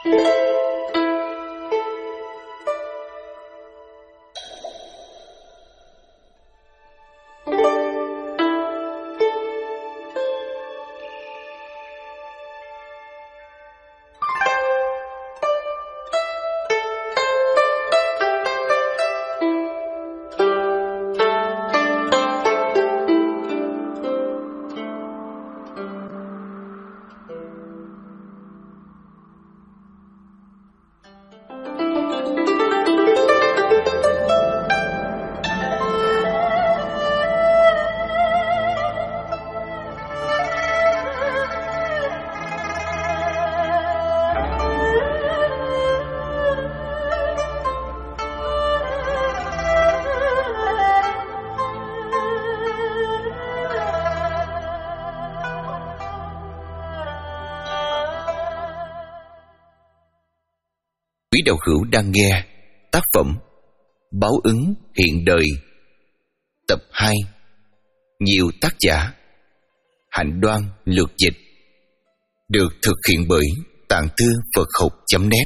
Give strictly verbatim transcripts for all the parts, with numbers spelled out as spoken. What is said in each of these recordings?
Quý đạo hữu đang nghe tác phẩm Báo ứng hiện đời, tập hai, nhiều tác giả, Hạnh Đoan lược dịch, được thực hiện bởi Tạng Thư Phật Học chấm net.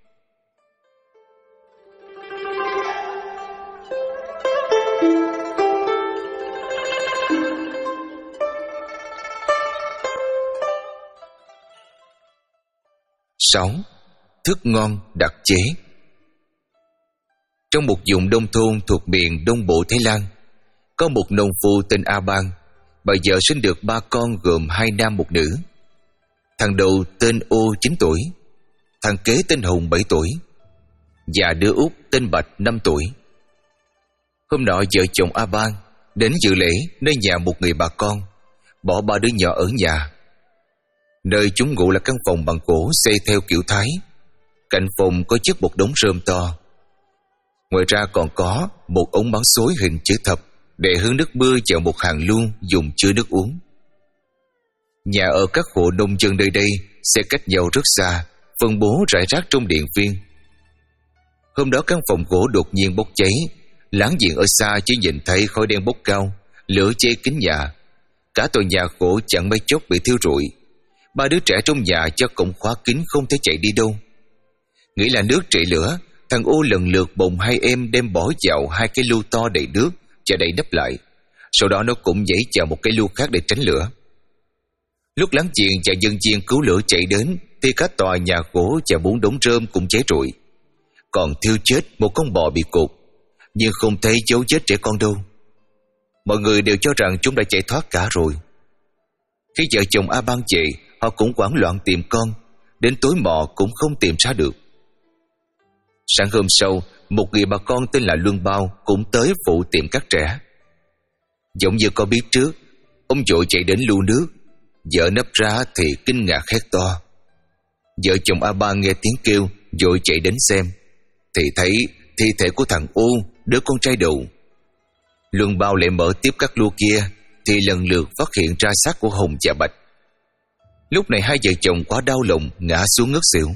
Sáu. Thức ngon đặc chế. Trong một vùng nông thôn thuộc miền Đông Bộ Thái Lan, có một nông phu tên A Ban. Bà vợ sinh được ba con gồm hai nam một nữ. Thằng đầu tên Ô chín tuổi, thằng kế tên Hùng bảy tuổi, và đứa út tên Bạch năm tuổi. Hôm nọ vợ chồng A Ban đến dự lễ nơi nhà một người bà con, bỏ ba đứa nhỏ ở nhà. Nơi chúng ngủ là căn phòng bằng gỗ xây theo kiểu Thái. Cạnh phòng có chất một đống rơm to. Ngoài ra còn có một ống bán xối hình chữ thập để hướng nước mưa vào một hàng luông dùng chứa nước uống. Nhà ở các hộ nông dân nơi đây sẽ cách nhau rất xa, phân bố rải rác trong điện viên. Hôm đó căn phòng gỗ đột nhiên bốc cháy. Láng giềng ở xa chỉ nhìn thấy khói đen bốc cao, lửa cháy kín nhà. Cả tòa nhà gỗ chẳng mấy chốc bị thiêu rụi. Ba đứa trẻ trong nhà cho cổng khóa kín không thể chạy đi đâu. Nghĩ là nước trị lửa, thằng Ô lần lượt bồng hai em đem bỏ vào hai cái lu to đầy nước và đậy nắp lại. Sau đó nó cũng nhảy vào một cái lu khác để tránh lửa. Lúc láng giềng và dân viên cứu lửa chạy đến thì cả tòa nhà gỗ và bốn đống rơm cũng cháy rụi. Còn thiêu chết một con bò bị cột, nhưng không thấy dấu vết trẻ con đâu. Mọi người đều cho rằng chúng đã chạy thoát cả rồi. Khi vợ chồng A Ban về, họ cũng hoảng loạn tìm con. Đến tối mò cũng không tìm ra được. Sáng hôm sau, một người bà con tên là Luân Bao cũng tới phụ tìm các trẻ. Giống như có biết trước, ông vội chạy đến lu nước. Vợ nấp ra thì kinh ngạc hét to. Vợ chồng A Ban nghe tiếng kêu, vội chạy đến xem, thì thấy thi thể của thằng Ô, đứa con trai đầu. Luân Bao lại mở tiếp các lu kia, thì lần lượt phát hiện ra xác của Hùng và Bạch. Lúc này hai vợ chồng quá đau lòng, ngã xuống ngất xỉu.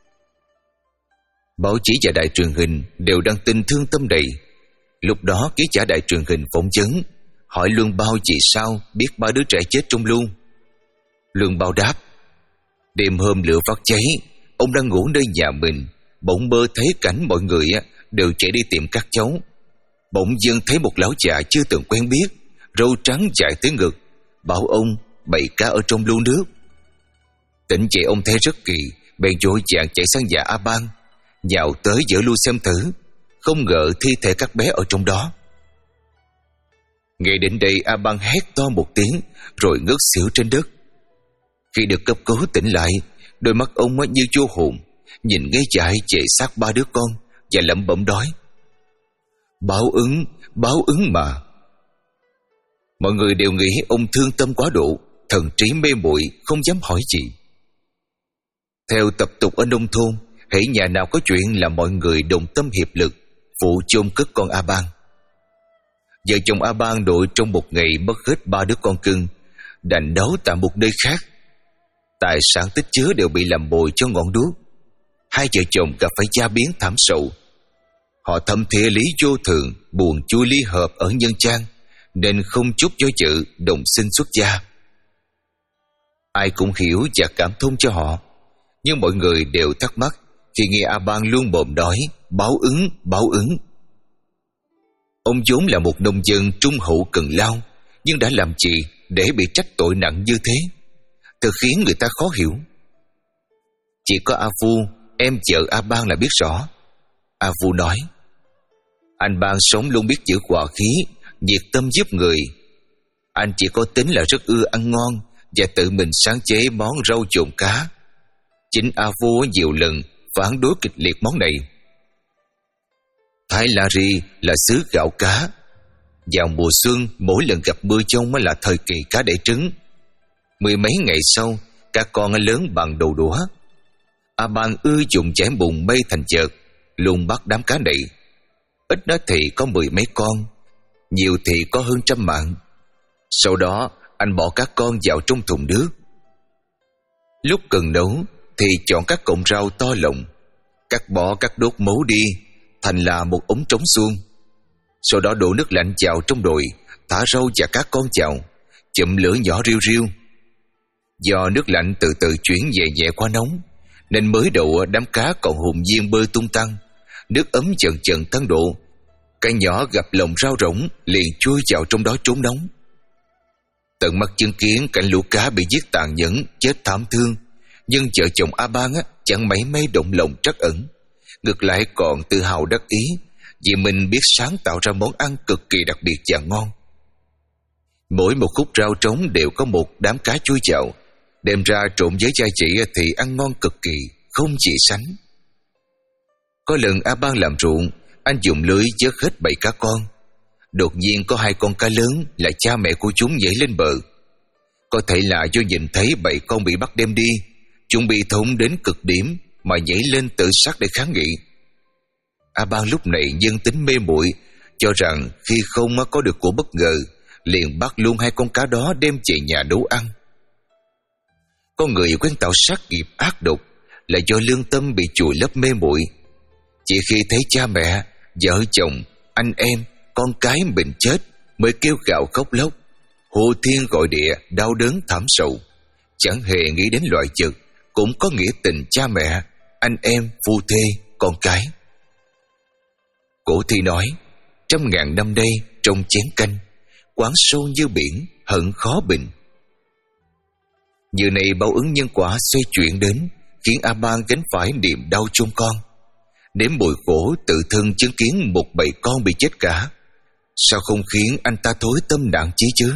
Báo chí và đài truyền hình đều đăng tin thương tâm đầy. Lúc đó ký giả đài truyền hình phỏng vấn, hỏi Luân Bao vì sao biết ba đứa trẻ chết trong lu. Luân Bao đáp: đêm hôm lửa phát cháy, ông đang ngủ nơi nhà mình, bỗng mơ thấy cảnh mọi người đều chạy đi tìm các cháu. Bỗng dưng thấy một lão già chưa từng quen biết, râu trắng dài tới ngực, bảo ông bày cá ở trong lu nước. Tỉnh dậy ông thấy rất kỳ, bèn vội vàng chạy sang nhà A Ban, nhào tới dỡ lu xem thử. Không ngờ thi thể các bé ở trong đó. Ngay đến đây A Ban hét to một tiếng rồi ngất xỉu trên đất. Khi được cấp cứu tỉnh lại, đôi mắt ông như vô hồn, nhìn ngây dại về xác ba đứa con và lẩm bẩm nói: báo ứng, báo ứng mà. Mọi người đều nghĩ ông thương tâm quá độ, thần trí mê muội, không dám hỏi gì. Theo tập tục ở nông thôn, hễ nhà nào có chuyện là mọi người đồng tâm hiệp lực phụ chôn cất con A Ban. Vợ chồng A Ban đội trong một ngày mất hết ba đứa con cưng, đành đấu tại một nơi khác. Tài sản tích chứa đều bị làm mồi cho ngọn đuốc. Hai vợ chồng gặp phải gia biến thảm sầu. Họ thầm thía lý vô thường, buồn chui ly hợp ở nhân gian, nên không chút do dự đồng sinh xuất gia. Ai cũng hiểu và cảm thông cho họ. Nhưng mọi người đều thắc mắc khi nghe A Ban luôn mồm nói báo ứng, báo ứng. Ông vốn là một nông dân trung hậu cần lao, nhưng đã làm gì để bị trách tội nặng như thế? Thật khiến người ta khó hiểu. Chỉ có A Phu, em vợ A Ban là biết rõ. A Phu nói, anh Ban sống luôn biết giữ hòa khí, nhiệt tâm giúp người. Anh chỉ có tính là rất ưa ăn ngon và tự mình sáng chế món rau trộn cá. Chính A Phu nhiều lần phản đối kịch liệt món này. Thái La Ri là xứ gạo cá. Vào mùa xuân, mỗi lần gặp mưa giông mới là thời kỳ cá đẻ trứng. Mười mấy ngày sau, cá con lớn bằng đầu đũa. A Ban ưa dùng chẻ bùn mây thành chợt, luôn bắt đám cá này. Ít nói thì có mười mấy con, nhiều thì có hơn trăm mạng. Sau đó, anh bỏ các con vào trong thùng nước. Lúc cần nấu thì chọn các cọng rau to lọng, cắt bỏ các đốt mấu đi thành là một ống trống suông. Sau đó đổ nước lạnh vào trong đồi, thả rau và các con vào, chụm lửa nhỏ riu riu. Do nước lạnh từ từ chuyển về nhẹ quá nóng, nên mới đầu đám cá còn hồn nhiên bơi tung tăng. Nước ấm chần chần tăng độ, cái nhỏ gặp lồng rau rỗng liền chui vào trong đó trốn nóng. Tận mắt chứng kiến cảnh lũ cá bị giết tàn nhẫn, chết thảm thương, nhưng vợ chồng A Ban á, chẳng mấy mấy động lòng trắc ẩn, ngược lại còn tự hào đắc ý vì mình biết sáng tạo ra món ăn cực kỳ đặc biệt và ngon. Mỗi một khúc rau trống đều có một đám cá chui vào, đem ra trộn với gia vị thì ăn ngon cực kỳ, không gì sánh. Có lần A Ban làm ruộng, anh dùng lưới vớt hết bảy cá con. Đột nhiên có hai con cá lớn là cha mẹ của chúng nhảy lên bờ. Có thể là do nhìn thấy bảy con bị bắt đem đi, chúng bị thốn đến cực điểm mà nhảy lên tự sát để kháng nghị. A Ban lúc này nhân tính mê muội, cho rằng khi không có được của bất ngờ, liền bắt luôn hai con cá đó đem về nhà nấu ăn. Con người quen tạo sát nghiệp ác độc là do lương tâm bị chùi lấp mê muội. Chỉ khi thấy cha mẹ, vợ chồng, anh em, con cái mình chết mới kêu gào khóc lóc, hô thiên gọi địa, đau đớn thảm sầu, chẳng hề nghĩ đến loại vật cũng có nghĩa tình cha mẹ, anh em, phu thê, con cái. Cổ thi nói, trăm ngàn năm đây trong chén canh, quán sâu như biển, hận khó bình. Giờ này báo ứng nhân quả xoay chuyển đến, khiến A Ban gánh phải niềm đau chôn con. Nếm mùi khổ tự thân chứng kiến một bầy con bị chết cả, sao không khiến anh ta thối tâm nặng chí chứ?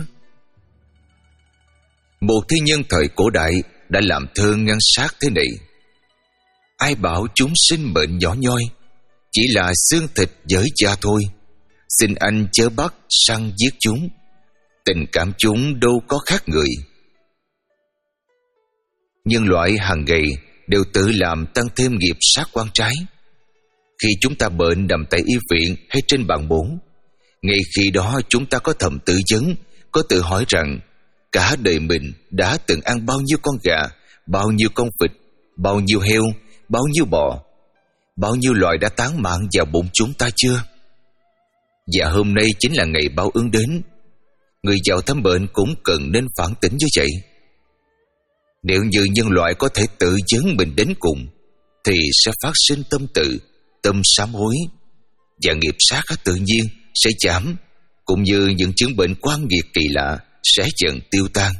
Một thi nhân thời cổ đại đã làm thơ ngăn sát thế này: ai bảo chúng sinh mệnh nhỏ nhoi, chỉ là xương thịt với da thôi. Xin anh chớ bắt săn giết chúng, tình cảm chúng đâu có khác người. Nhân loại hàng ngày đều tự làm tăng thêm nghiệp sát quan trái. Khi chúng ta bệnh nằm tại y viện hay trên bàn mổ, ngay khi đó chúng ta có thầm tự vấn, có tự hỏi rằng cả đời mình đã từng ăn bao nhiêu con gà, bao nhiêu con vịt, bao nhiêu heo, bao nhiêu bò, bao nhiêu loài đã tán mạng vào bụng chúng ta chưa? Và hôm nay chính là ngày báo ứng đến. Người giàu thăm bệnh cũng cần nên phản tỉnh như vậy. Nếu như nhân loại có thể tự vấn mình đến cùng, thì sẽ phát sinh tâm tự, tâm sám hối, và nghiệp sát tự nhiên sẽ giảm, cũng như những chứng bệnh quan nghiệt kỳ lạ sẽ dần tiêu tan.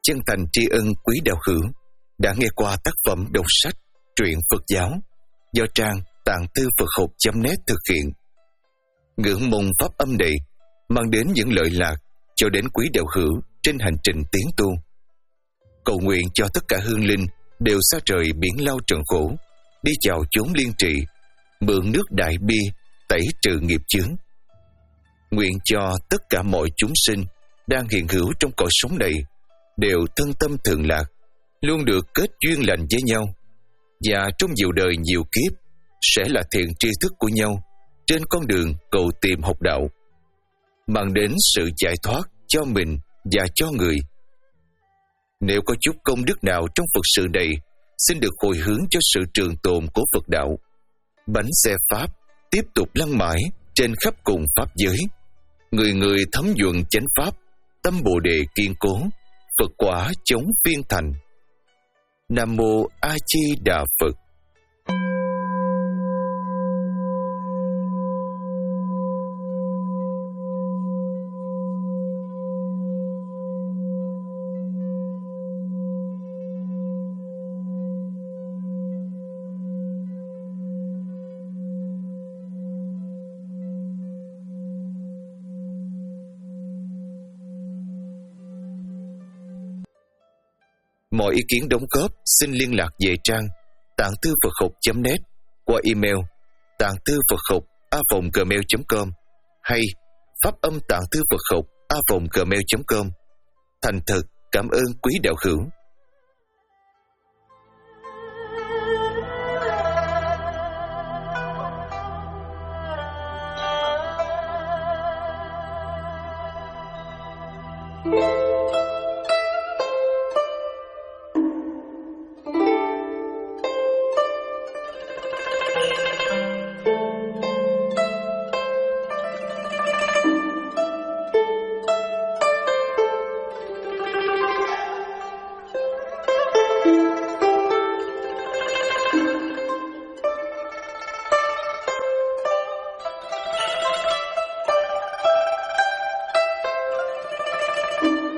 chân thành tri ân quý đạo hữu đã nghe qua tác phẩm đọc sách truyện Phật giáo do trang tạng thư Phật học chấm net thực hiện. Ngưỡng mong pháp âm này mang đến những lợi lạc cho đến quý đạo hữu trên hành trình tiến tu. Cầu nguyện cho tất cả hương linh đều xa trời biển lao trần khổ, đi chào chốn liên trị, mượn nước đại bi tẩy trừ nghiệp chướng. Nguyện cho tất cả mọi chúng sinh đang hiện hữu trong cõi sống này đều thân tâm thường lạc, luôn được kết duyên lành với nhau, và trong nhiều đời nhiều kiếp sẽ là thiện tri thức của nhau trên con đường cầu tìm học đạo, mang đến sự giải thoát cho mình và cho người. Nếu có chút công đức nào trong Phật sự này, xin được hồi hướng cho sự trường tồn của Phật đạo. Bánh xe Pháp tiếp tục lăn mãi trên khắp cùng Pháp giới. Người người thấm nhuận chánh Pháp, tâm Bồ Đề kiên cố, Phật quả chống phiên thành. Nam Mô A Di Đà Phật. Mọi ý kiến đóng góp xin liên lạc về trang tạng thư Phật học chấm net qua email tạng thư Phật học a vòng gmail chấm com hay pháp âm tạng thư Phật học a vòng gmail chấm com. Thành thật cảm ơn quý đạo hữu. Thank you.